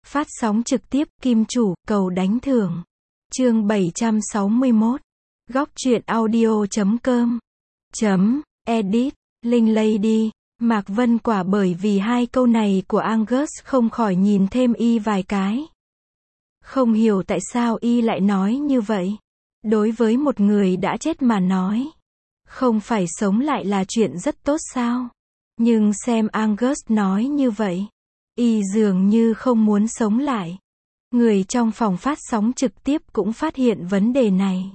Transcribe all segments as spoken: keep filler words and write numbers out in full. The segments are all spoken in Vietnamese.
Phát sóng trực tiếp, kim chủ, cầu đánh thưởng. Chương bảy trăm sáu mươi mốt. Góc truyện audio chấm com. Chấm, edit, Linh Lady. Mạc Vân Quả bởi vì hai câu này của Angus không khỏi nhìn thêm y vài cái. Không hiểu tại sao y lại nói như vậy. Đối với một người đã chết mà nói, không phải sống lại là chuyện rất tốt sao? Nhưng xem Angus nói như vậy, y dường như không muốn sống lại. Người trong phòng phát sóng trực tiếp cũng phát hiện vấn đề này.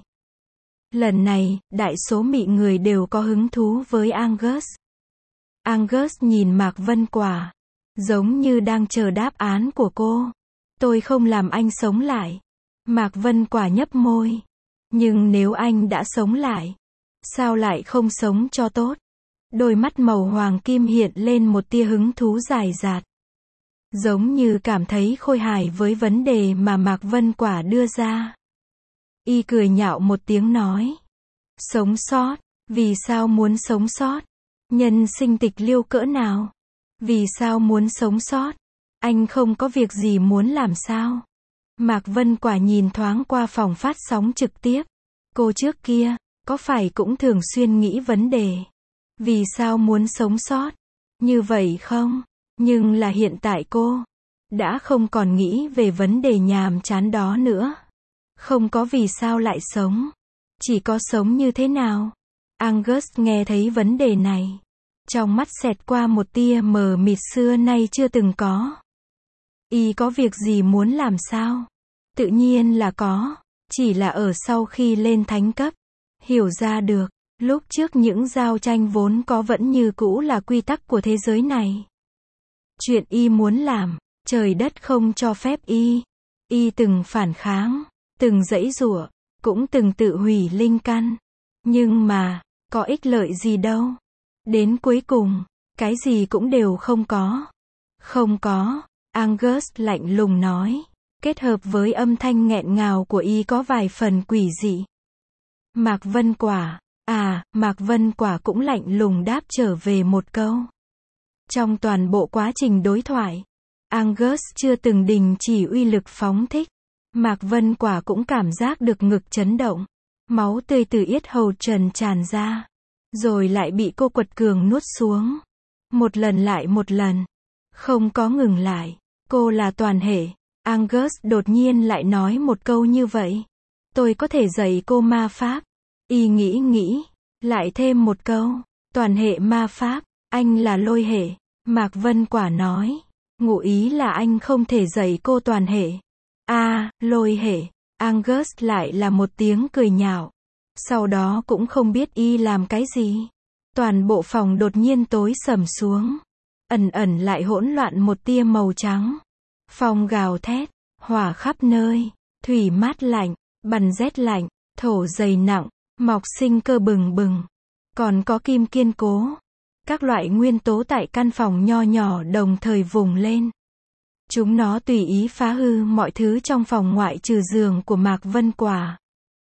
Lần này, đại số mị người đều có hứng thú với Angus. Angus nhìn Mạc Vân Quả, giống như đang chờ đáp án của cô. Tôi không làm anh sống lại. Mạc Vân Quả nhấp môi. Nhưng nếu anh đã sống lại, sao lại không sống cho tốt? Đôi mắt màu hoàng kim hiện lên một tia hứng thú dài dạt. Giống như cảm thấy khôi hài với vấn đề mà Mạc Vân Quả đưa ra. Y cười nhạo một tiếng nói. Sống sót, vì sao muốn sống sót? Nhân sinh tịch liêu cỡ nào? Vì sao muốn sống sót? Anh không có việc gì muốn làm sao? Mạc Vân Quả nhìn thoáng qua phòng phát sóng trực tiếp. Cô trước kia, có phải cũng thường xuyên nghĩ vấn đề vì sao muốn sống sót như vậy không? Nhưng là hiện tại cô đã không còn nghĩ về vấn đề nhàm chán đó nữa. Không có vì sao lại sống, chỉ có sống như thế nào. Angus nghe thấy vấn đề này, trong mắt xẹt qua một tia mờ mịt xưa nay chưa từng có. Y có việc gì muốn làm sao? Tự nhiên là có, chỉ là ở sau khi lên thánh cấp, hiểu ra được, lúc trước những giao tranh vốn có vẫn như cũ là quy tắc của thế giới này. Chuyện y muốn làm, trời đất không cho phép y. Y từng phản kháng, từng giãy giụa, cũng từng tự hủy linh căn. Nhưng mà, có ích lợi gì đâu. Đến cuối cùng, cái gì cũng đều không có. Không có, Angus lạnh lùng nói, kết hợp với âm thanh nghẹn ngào của y có vài phần quỷ dị. Mạc Vân Quả, à, Mạc Vân Quả cũng lạnh lùng đáp trở về một câu. Trong toàn bộ quá trình đối thoại, Angus chưa từng đình chỉ uy lực phóng thích. Mạc Vân Quả cũng cảm giác được ngực chấn động. Máu tươi từ yết hầu trần tràn ra. Rồi lại bị cô quật cường nuốt xuống. Một lần lại một lần. Không có ngừng lại. Cô là toàn hệ. Angus đột nhiên lại nói một câu như vậy. Tôi có thể dạy cô ma pháp. Y nghĩ nghĩ. Lại thêm một câu. Toàn hệ ma pháp. Anh là lôi hệ. Mạc Vân Quả nói. Ngụ ý là anh không thể dạy cô toàn hệ. À, lôi hệ. Angus lại là một tiếng cười nhạo. Sau đó cũng không biết y làm cái gì. Toàn bộ phòng đột nhiên tối sầm xuống. Ẩn ẩn lại hỗn loạn một tia màu trắng. Phong gào thét, hỏa khắp nơi, thủy mát lạnh, bằn rét lạnh, thổ dày nặng, mọc sinh cơ bừng bừng. Còn có kim kiên cố. Các loại nguyên tố tại căn phòng nho nhỏ đồng thời vùng lên. Chúng nó tùy ý phá hư mọi thứ trong phòng ngoại trừ giường của Mạc Vân Quả.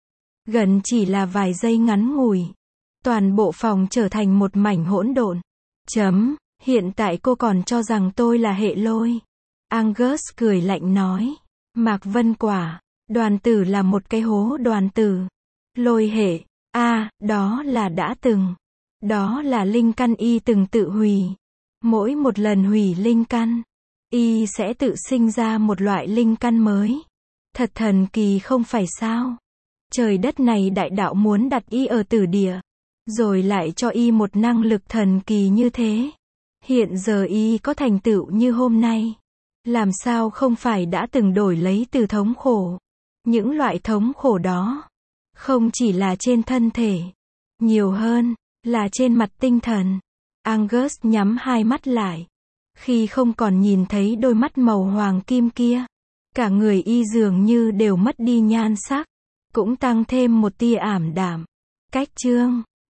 Gần chỉ là vài giây ngắn ngủi. Toàn bộ phòng trở thành một mảnh hỗn độn. Chấm, hiện tại cô còn cho rằng tôi là hệ lôi. Angus cười lạnh nói. Mạc Vân Quả, đoàn tử là một cái hố đoàn tử. Lôi hệ, a, đó là đã từng. Đó là linh căn y từng tự hủy. Mỗi một lần hủy linh căn, y sẽ tự sinh ra một loại linh căn mới. Thật thần kỳ không phải sao? Trời đất này đại đạo muốn đặt y ở tử địa, rồi lại cho y một năng lực thần kỳ như thế. Hiện giờ y có thành tựu như hôm nay. Làm sao không phải đã từng đổi lấy từ thống khổ. Những loại thống khổ đó, không chỉ là trên thân thể, nhiều hơn là trên mặt tinh thần. Angus nhắm hai mắt lại. Khi không còn nhìn thấy đôi mắt màu hoàng kim kia, cả người y dường như đều mất đi nhan sắc, cũng tăng thêm một tia ảm đạm. Cách chương